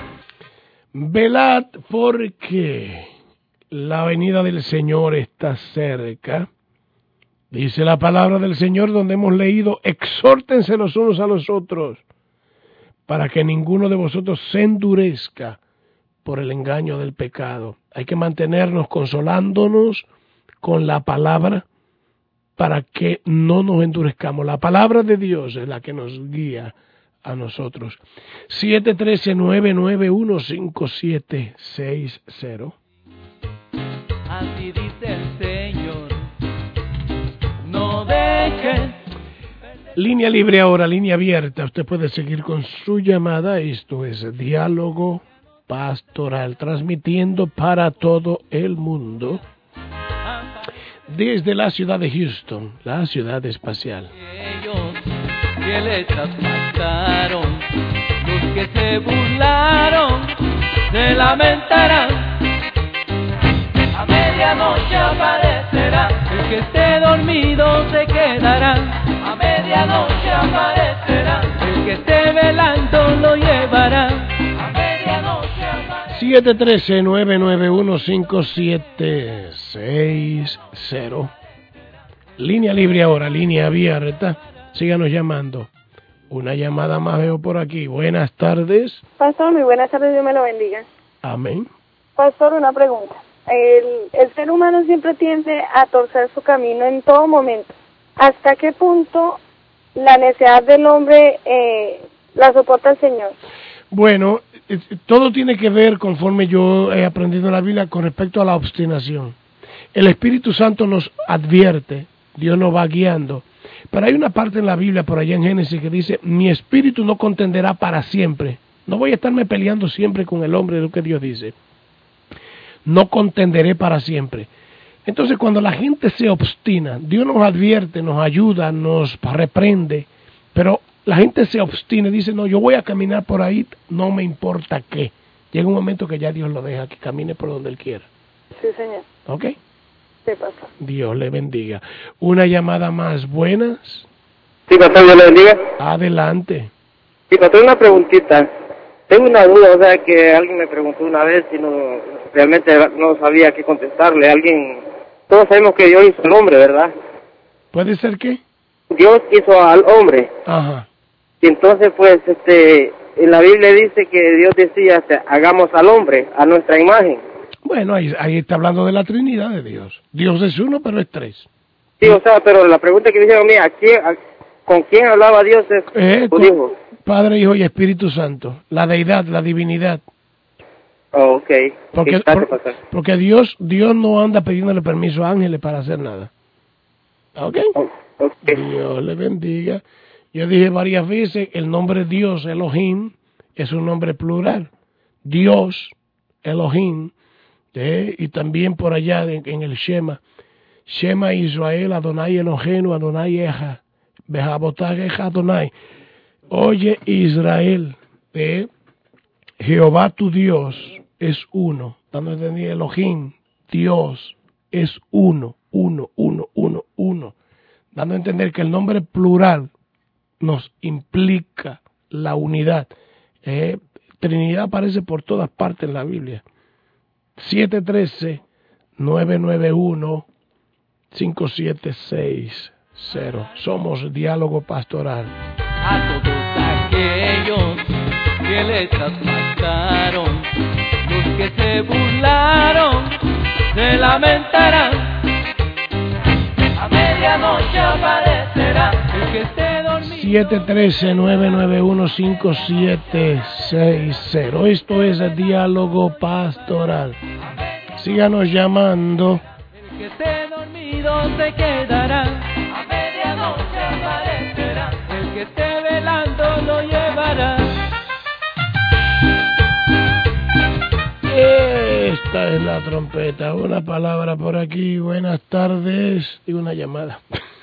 A: Velad porque la venida del Señor está cerca. Dice la palabra del Señor donde hemos leído, exhórtense los unos a los otros, para que ninguno de vosotros se endurezca por el engaño del pecado. Hay que mantenernos consolándonos con la palabra para que no nos endurezcamos. La palabra de Dios es la que nos guía a nosotros. siete uno tres, nueve nueve uno, cinco siete seis cero.
B: Así dice el Señor, no dejes.
A: Línea libre ahora, línea abierta. Usted puede seguir con su llamada. Esto es Diálogo Pastoral, transmitiendo para todo el mundo desde la ciudad de Houston, la ciudad espacial.
B: Ellos que le traspasaron, los que se burlaron, se lamentarán. A medianoche aparecerá, el que esté dormido se quedará. A medianoche aparecerá, el que esté velando lo llevará. A medianoche aparecerá.
A: siete uno tres, nueve nueve uno, cinco siete seis cero. Línea libre ahora, línea abierta. Síganos llamando. Una llamada más veo por aquí. Buenas tardes.
G: Pastor, muy buenas tardes, Dios me lo bendiga.
A: Amén.
G: Pastor, una pregunta. El, el ser humano siempre tiende a torcer su camino en todo momento. ¿Hasta qué punto la necesidad del hombre eh, la soporta el Señor?
A: Bueno, todo tiene que ver, conforme yo he aprendido en la Biblia, con respecto a la obstinación. El Espíritu Santo nos advierte, Dios nos va guiando. Pero hay una parte en la Biblia, por allá en Génesis, que dice, mi espíritu no contenderá para siempre. No voy a estarme peleando siempre con el hombre, de lo que Dios dice. No contenderé para siempre. Entonces, cuando la gente se obstina, Dios nos advierte, nos ayuda, nos reprende, pero la gente se obstina, dice, no, yo voy a caminar por ahí, no me importa qué. Llega un momento que ya Dios lo deja, que camine por donde Él quiera.
G: Sí, señor.
A: ¿Ok?
G: Sí, pastor.
A: Dios le bendiga. Una llamada más. Buenas.
H: Sí, pastor, Dios le bendiga.
A: Adelante.
H: Sí, pastor, una preguntita. Tengo una duda, o sea, que alguien me preguntó una vez y no, realmente no sabía qué contestarle. Alguien, todos sabemos que Dios hizo al hombre, ¿verdad?
A: ¿Puede ser qué?
H: Dios hizo al hombre.
A: Ajá.
H: Y entonces, pues, este, en la Biblia dice que Dios decía, hagamos al hombre a nuestra imagen.
A: Bueno, ahí, ahí está hablando de la Trinidad de Dios. Dios es uno, pero es tres.
H: Sí, o sea, pero la pregunta que me hicieron a mí, ¿a quién, a, ¿con quién hablaba Dios? Es
A: Eh,
H: tu hijo.
A: Padre, Hijo y Espíritu Santo. La deidad, la divinidad.
H: Oh, ok.
A: Porque, por, porque Dios, Dios no anda pidiéndole permiso a ángeles para hacer nada. ¿Ok?
H: Oh, okay.
A: Dios le bendiga. Yo dije varias veces, el nombre Dios, Elohim, es un nombre plural. Dios, Elohim, ¿eh? Y también por allá en, en el Shema. Shema Israel, Adonai Eloheinu, Adonai Eja, Behabotag Eja Adonai. Oye Israel, ¿eh? Jehová tu Dios es uno. Dando a entender Elohim, Dios es uno, uno, uno, uno, uno. Dando a entender que el nombre plural nos implica la unidad. Eh, Trinidad aparece por todas partes en la Biblia. siete uno tres, nueve nueve uno, cinco siete seis cero. Somos Diálogo Pastoral.
B: A todos aquellos que le traspasaron, los que se burlaron, se lamentarán. A medianoche aparecerá el que esté dormido.
A: siete uno tres, nueve nueve uno, cinco siete seis cero. Esto es el Diálogo Pastoral. Síganos llamando.
B: El que esté dormido se quedará. A medianoche aparecerá. El que esté velando lo llevará.
A: Esta es la trompeta. Una palabra por aquí. Buenas tardes. Y una llamada.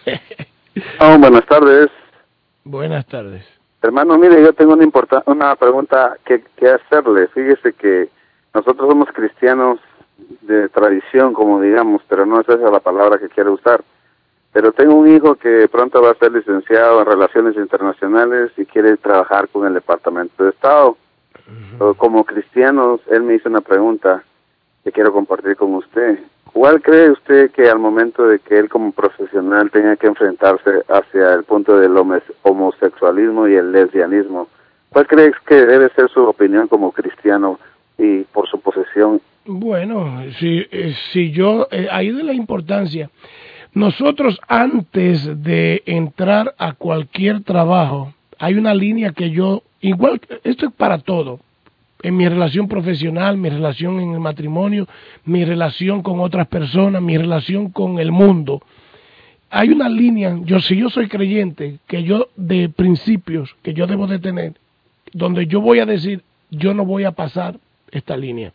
C: Oh, buenas tardes.
A: Buenas tardes.
C: Hermano, mire, yo tengo una, importa- una pregunta que, que hacerle. Fíjese que nosotros somos cristianos de tradición, como digamos, pero no es esa la palabra que quiero usar. Pero tengo un hijo que pronto va a ser licenciado en Relaciones Internacionales y quiere trabajar con el Departamento de Estado. Uh-huh. Como cristianos, él me hizo una pregunta que quiero compartir con usted. ¿Cuál cree usted que al momento de que él como profesional tenga que enfrentarse hacia el punto del homosexualismo y el lesbianismo, cuál cree que debe ser su opinión como cristiano y por su posesión?
A: Bueno, si, eh, si yo, eh, ahí de la importancia, nosotros antes de entrar a cualquier trabajo, hay una línea que yo, igual, esto es para todo, en mi relación profesional, mi relación en el matrimonio, mi relación con otras personas, mi relación con el mundo. Hay una línea, yo si yo soy creyente, que yo de principios que yo debo de tener, donde yo voy a decir, yo no voy a pasar esta línea.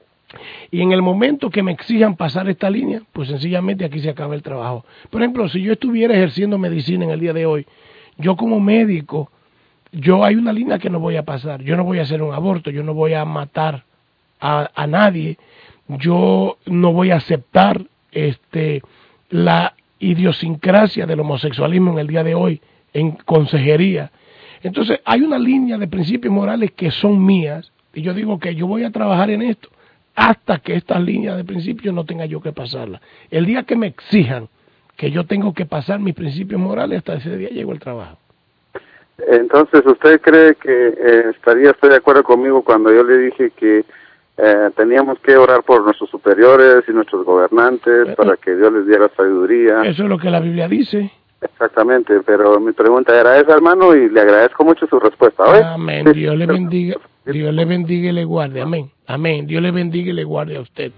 A: Y en el momento que me exijan pasar esta línea, pues sencillamente aquí se acaba el trabajo. Por ejemplo, si yo estuviera ejerciendo medicina en el día de hoy, yo como médico, yo hay una línea que no voy a pasar. Yo no voy a hacer un aborto, yo no voy a matar a, a nadie, yo no voy a aceptar este la idiosincrasia del homosexualismo en el día de hoy en consejería. Entonces hay una línea de principios morales que son mías y yo digo que yo voy a trabajar en esto hasta que estas líneas de principios no tenga yo que pasarlas. El día que me exijan que yo tengo que pasar mis principios morales, hasta ese día llego al trabajo.
C: Entonces, ¿usted cree que eh, estaría usted de acuerdo conmigo cuando yo le dije que eh, teníamos que orar por nuestros superiores y nuestros gobernantes eh, para que Dios les diera sabiduría?
A: Eso es lo que la Biblia dice.
C: Exactamente, pero mi pregunta era esa, hermano, y le agradezco mucho su respuesta. ¿eh?
A: Amén, Dios le bendiga, Dios le bendiga y le guarde, amén, amén, Dios le bendiga y le guarde a usted.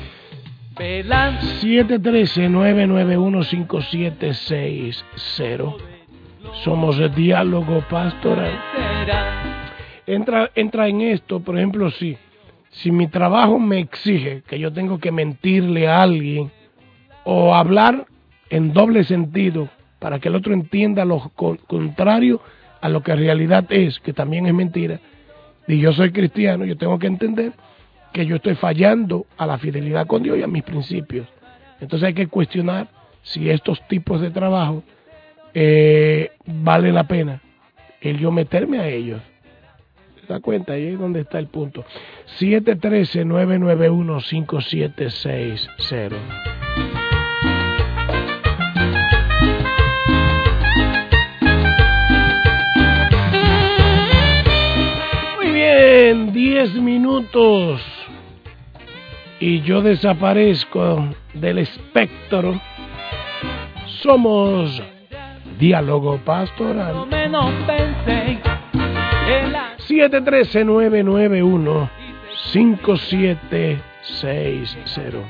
A: siete uno tres, nueve nueve uno, cinco siete seis cero. Somos el Diálogo Pastoral. Entra, entra en esto, por ejemplo, si, si mi trabajo me exige que yo tengo que mentirle a alguien o hablar en doble sentido para que el otro entienda lo contrario a lo que en realidad es, que también es mentira, y yo soy cristiano, yo tengo que entender que yo estoy fallando a la fidelidad con Dios y a mis principios. Entonces hay que cuestionar si estos tipos de trabajo eh, vale la pena el yo meterme a ellos. ¿Se da cuenta? Ahí es donde está el punto. siete uno tres, nueve nueve uno, cinco siete seis cero. Muy bien, diez minutos y yo desaparezco del espectro. Somos Diálogo Pastoral. siete uno tres, nueve nueve uno, cinco siete seis cero.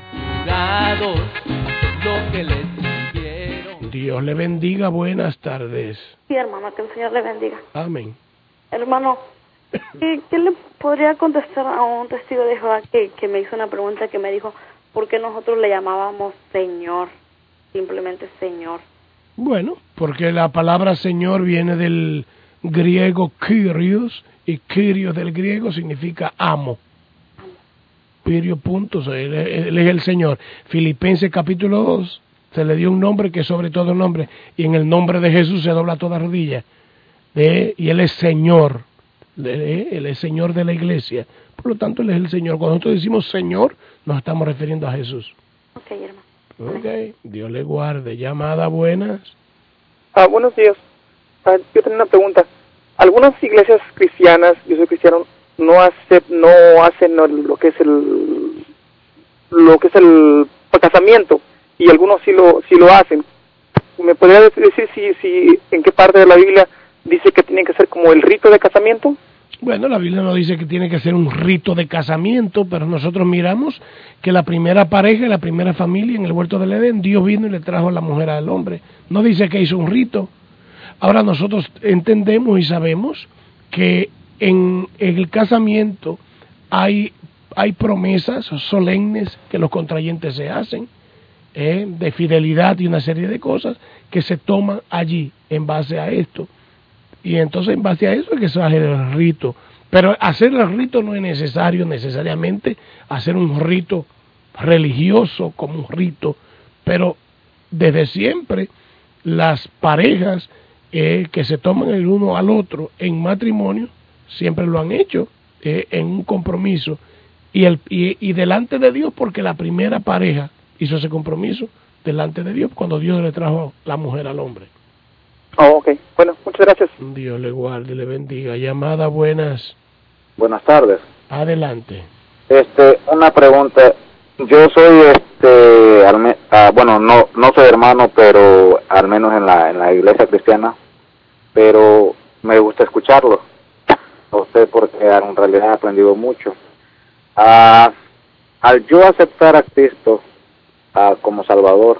A: Dios le bendiga, buenas tardes.
I: Sí, hermano, que el Señor le bendiga.
A: Amén.
I: Hermano, ¿qué, qué le podría contestar a un testigo de Jehová que, que me hizo una pregunta que me dijo, ¿por qué nosotros le llamábamos Señor? Simplemente Señor.
A: Bueno, porque la palabra Señor viene del griego Kyrios, y Kyrios del griego significa amo. Kyrios, punto, él, él es el Señor. Filipenses capítulo dos, se le dio un nombre que es sobre todo nombre, y en el nombre de Jesús se dobla toda rodilla, ¿eh? Y Él es Señor, ¿eh? Él es Señor de la iglesia, por lo tanto Él es el Señor. Cuando nosotros decimos Señor, nos estamos refiriendo a Jesús.
I: Ok, hermano.
A: Ok, Dios le guarde. Llamada, buenas.
D: Ah, buenos días. Ah, yo tengo una pregunta. Algunas iglesias cristianas, yo soy cristiano, no hace, no hacen lo que es el lo que es el casamiento, y algunos sí lo sí lo hacen. ¿Me podría decir si si en qué parte de la Biblia dice que tiene que ser como el rito de casamiento?
A: Bueno, la Biblia no dice que tiene que ser un rito de casamiento, pero nosotros miramos que la primera pareja, la primera familia en el huerto del Edén, Dios vino y le trajo a la mujer al hombre. No dice que hizo un rito. Ahora nosotros entendemos y sabemos que en, en el casamiento hay, hay promesas solemnes que los contrayentes se hacen, eh, de fidelidad y una serie de cosas que se toman allí en base a esto. Y entonces en base a eso es que se hace el rito. Pero hacer el rito no es necesario necesariamente hacer un rito religioso como un rito, pero desde siempre las parejas eh, que se toman el uno al otro en matrimonio siempre lo han hecho eh, en un compromiso y, el, y, y delante de Dios, porque la primera pareja hizo ese compromiso delante de Dios cuando Dios le trajo la mujer al hombre.
D: Oh, ok. Bueno, muchas gracias.
A: Dios le guarde, le bendiga. Llamada, buenas.
J: Buenas tardes.
A: Adelante.
J: Este, una pregunta. Yo soy, este, al me, ah, bueno, no no soy hermano, pero al menos en la en la iglesia cristiana, pero me gusta escucharlo. A usted porque en realidad he aprendido mucho. Ah, al yo aceptar a Cristo ah, como Salvador,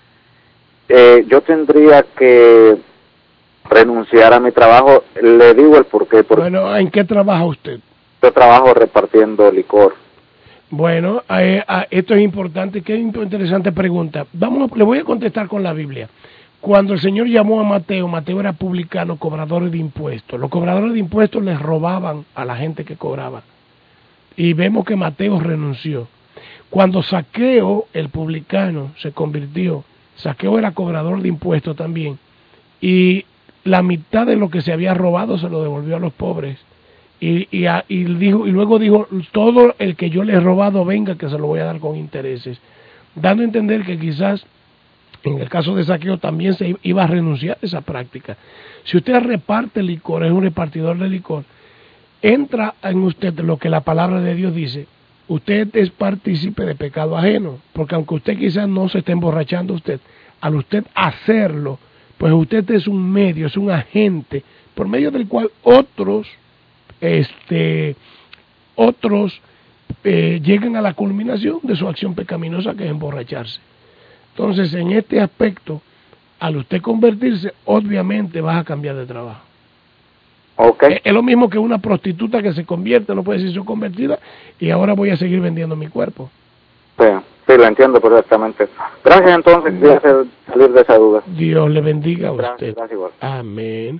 J: eh, yo tendría que renunciar a mi trabajo. Le digo el porqué. Porque
A: bueno, ¿en qué trabaja usted?
J: Yo trabajo repartiendo licor.
A: Bueno, eh, eh, esto es importante, qué interesante pregunta. Vamos, le voy a contestar con la Biblia. Cuando el Señor llamó a Mateo, Mateo era publicano, cobrador de impuestos. Los cobradores de impuestos les robaban a la gente que cobraba. Y vemos que Mateo renunció. Cuando Zaqueo, el publicano, se convirtió, Zaqueo era cobrador de impuestos también, y la mitad de lo que se había robado se lo devolvió a los pobres. Y, y, a, y, dijo, y luego dijo, todo el que yo le he robado venga que se lo voy a dar con intereses, dando a entender que quizás en el caso de Zaqueo también se iba a renunciar a esa práctica. Si usted reparte licor, es un repartidor de licor, entra en usted lo que la palabra de Dios dice, usted es partícipe de pecado ajeno, porque aunque usted quizás no se esté emborrachando usted, al usted hacerlo, pues usted es un medio, es un agente, por medio del cual otros este otros eh, llegan a la culminación de su acción pecaminosa, que es emborracharse. Entonces, en este aspecto, al usted convertirse, obviamente vas a cambiar de trabajo.
J: Okay.
A: Es, es lo mismo que una prostituta que se convierte, no puede decir soy convertida y ahora voy a seguir vendiendo mi cuerpo.
J: Sí, sí, lo entiendo perfectamente. Gracias, entonces, voy a salir de esa duda.
A: Dios le bendiga a usted.
J: Gracias, gracias, igual.
A: Amén.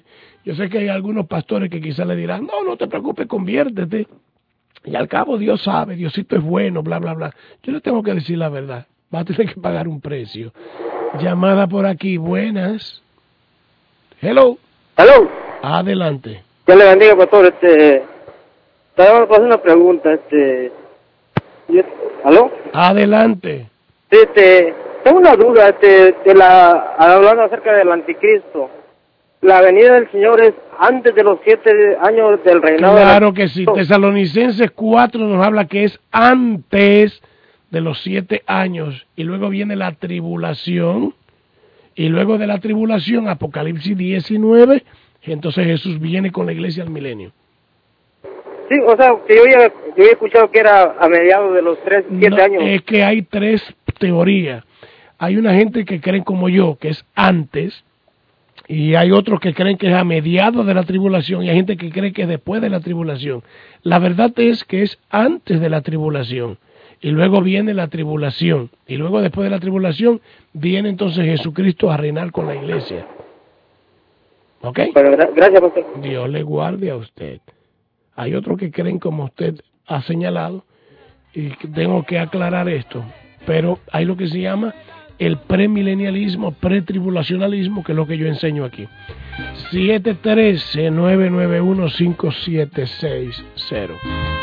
A: Yo sé que hay algunos pastores que quizás le dirán, no, no te preocupes, conviértete. Y al cabo Dios sabe, Diosito es bueno, bla, bla, bla. Yo le tengo que decir la verdad. Va a tener que pagar un precio. Llamada por aquí, buenas. Hello.
H: Hello.
A: Adelante.
H: Dios le bendiga, pastor. Este, estaba hacer una pregunta. Este, ¿aló?
A: Adelante.
H: Este, tengo una duda. Este, de la, hablando acerca del anticristo. La venida del Señor es antes de los siete años del reinado.
A: Claro que sí. Tesalonicenses cuatro nos habla que es antes de los siete años. Y luego viene la tribulación. Y luego de la tribulación, Apocalipsis diecinueve, entonces Jesús viene con la iglesia al milenio.
H: Sí, o sea, que yo había, yo había escuchado que era a mediados de los tres, siete
A: no,
H: años.
A: Es que hay tres teorías. Hay una gente que cree como yo, que es antes. Y hay otros que creen que es a mediados de la tribulación y hay gente que cree que es después de la tribulación. La verdad es que es antes de la tribulación y luego viene la tribulación y luego después de la tribulación viene entonces Jesucristo a reinar con la iglesia. ¿Ok?
H: Bueno, gra- gracias, pastor.
A: Dios le guarde a usted. Hay otros que creen como usted ha señalado y tengo que aclarar esto, pero hay lo que se llama el premilenialismo, pretribulacionalismo, que es lo que yo enseño aquí. siete uno tres, nueve nueve uno, cinco siete seis cero.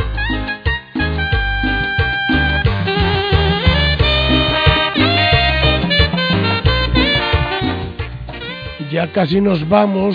A: Ya casi nos vamos,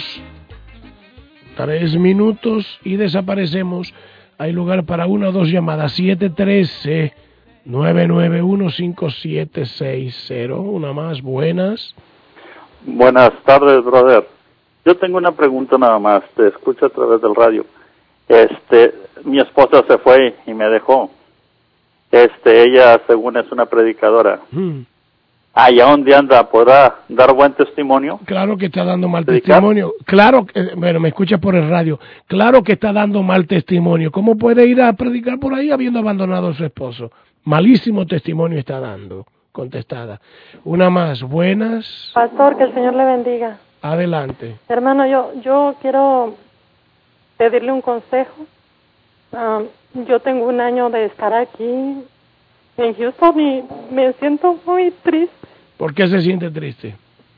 A: tres minutos y desaparecemos. Hay lugar para una o dos llamadas. siete uno tres, nueve nueve uno, cinco siete seis cero. Una más, buenas.
K: Buenas tardes, brother. Yo tengo una pregunta nada más. Te escucho a través del radio. Este, mi esposa se fue y me dejó. Este, ella, según es una predicadora.
A: Hmm.
K: Allá donde anda, ¿podrá dar buen testimonio?
A: Claro que está dando mal
K: ¿Predicar?
A: testimonio. Claro que, bueno, me escucha por el radio. Claro que está dando mal testimonio. ¿Cómo puede ir a predicar por ahí habiendo abandonado a su esposo? Malísimo testimonio está dando, contestada. Una más, buenas.
L: Pastor, que el Señor le bendiga.
A: Adelante.
L: Hermano, yo yo quiero pedirle un consejo. Um, yo tengo un año de estar aquí en Houston y me siento muy triste
A: ¿Por qué se siente triste?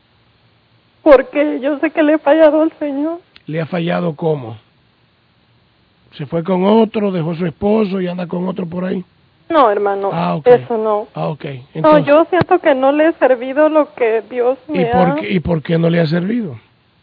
L: porque yo sé que le he fallado al Señor.
A: ¿Le ha fallado cómo? ¿Se fue con otro, dejó a su esposo y anda con otro por ahí?
L: No, hermano,
A: Ah, ok.
L: eso no.
A: Ah, ok.
L: No,
A: Entonces,
L: yo siento que no le he servido lo que Dios
A: ¿y,
L: me
A: por
L: ha...
A: qué, ¿Y por qué no le ha servido?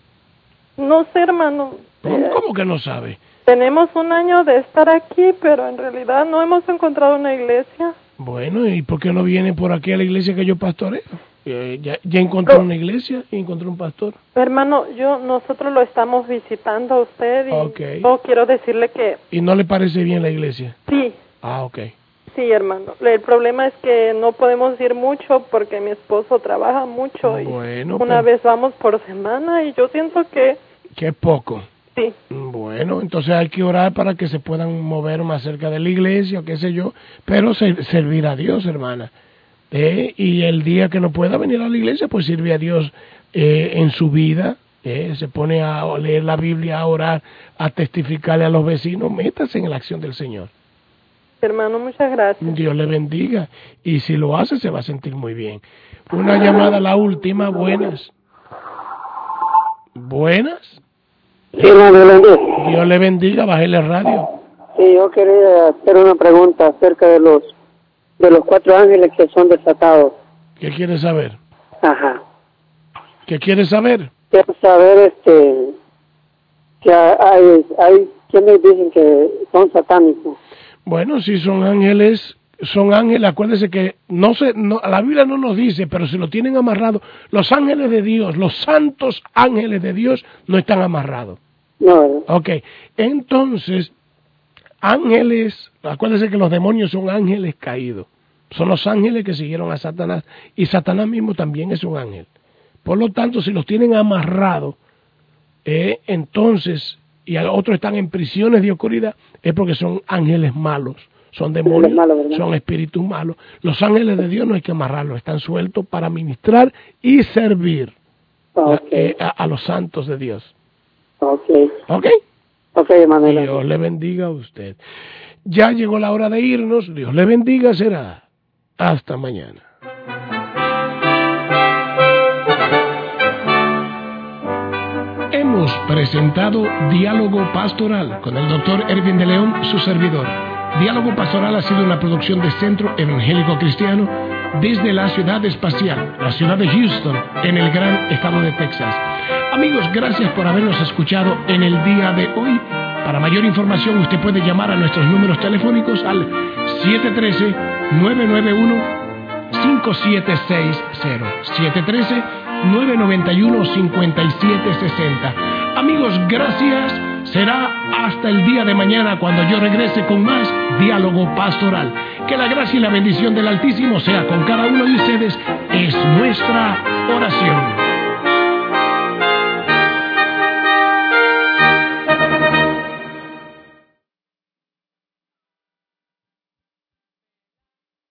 L: No sé, hermano.
A: ¿Cómo,
L: Eh,
A: cómo que no sabe?
L: Tenemos un año de estar aquí, pero en realidad no hemos encontrado una iglesia.
A: Bueno, ¿y por qué no viene por aquí a la iglesia que yo pastoreo? Eh, ya, ya encontró una iglesia y encontró un pastor.
L: Hermano, yo nosotros lo estamos visitando a usted y
A: Ok.
L: yo quiero decirle que
A: ¿Y no le parece bien la iglesia?
L: sí,
A: Ah, ok.
L: sí, hermano. El problema es que no podemos ir mucho porque mi esposo trabaja mucho y
A: Bueno,
L: una
A: pero-
L: vez vamos por semana y yo siento que
A: Que es poco.
L: sí.
A: Bueno, entonces hay que orar para que se puedan mover más cerca de la iglesia, o qué sé yo, pero ser- servir a Dios, hermana. Eh, y el día que no pueda venir a la iglesia, pues sirve a Dios eh, en su vida, eh, se pone a leer la Biblia, a orar, a testificarle a los vecinos, métase en la acción del Señor.
L: Hermano, muchas gracias.
A: Dios le bendiga, y si lo hace se va a sentir muy bien. Una llamada, la última, buenas. ¿Buenas?
M: Sí, Dios le bendiga.
A: Dios le bendiga, bájele el radio.
M: Sí, yo quería hacer una pregunta acerca de los de los cuatro ángeles que son desatados.
A: ¿Qué quiere saber?
M: Ajá.
A: ¿Qué quiere saber?
M: Quiero saber este que hay hay quienes dicen que son satánicos.
A: Bueno, si son ángeles, son ángeles, acuérdense que no se, no, la Biblia no nos dice, pero si lo tienen amarrado, los ángeles de Dios, los santos ángeles de Dios no están amarrados.
M: No, ¿verdad?
A: Ok, entonces, ángeles, acuérdense que los demonios son ángeles caídos, son los ángeles que siguieron a Satanás, y Satanás mismo también es un ángel. Por lo tanto, si los tienen amarrados, eh, entonces, y a otros están en prisiones de oscuridad, es porque son ángeles malos, son demonios,
M: malo, ¿verdad?
A: son espíritus malos. Los ángeles de Dios no hay que amarrarlos, están sueltos para ministrar y servir
M: Ah,
A: la-
M: ok.
A: eh, a, a los santos de Dios.
M: Ok.
A: ¿Ok?
M: Ok, hermano.
A: Dios le bendiga a usted. Ya llegó la hora de irnos. Dios le bendiga, será. Hasta mañana. Hemos presentado Diálogo Pastoral con el doctor Erwin de León, su servidor. Diálogo Pastoral ha sido una producción de Centro Evangélico Cristiano desde la ciudad espacial, la ciudad de Houston, en el gran estado de Texas. Amigos, gracias por habernos escuchado en el día de hoy. Para mayor información, usted puede llamar a nuestros números telefónicos al siete uno tres, nueve nueve uno, cinco siete seis cero, siete uno tres, nueve nueve uno, cinco siete seis cero. Amigos, gracias. Será hasta el día de mañana cuando yo regrese con más Diálogo Pastoral. Que la gracia y la bendición del Altísimo sea con cada uno de ustedes. Es nuestra oración.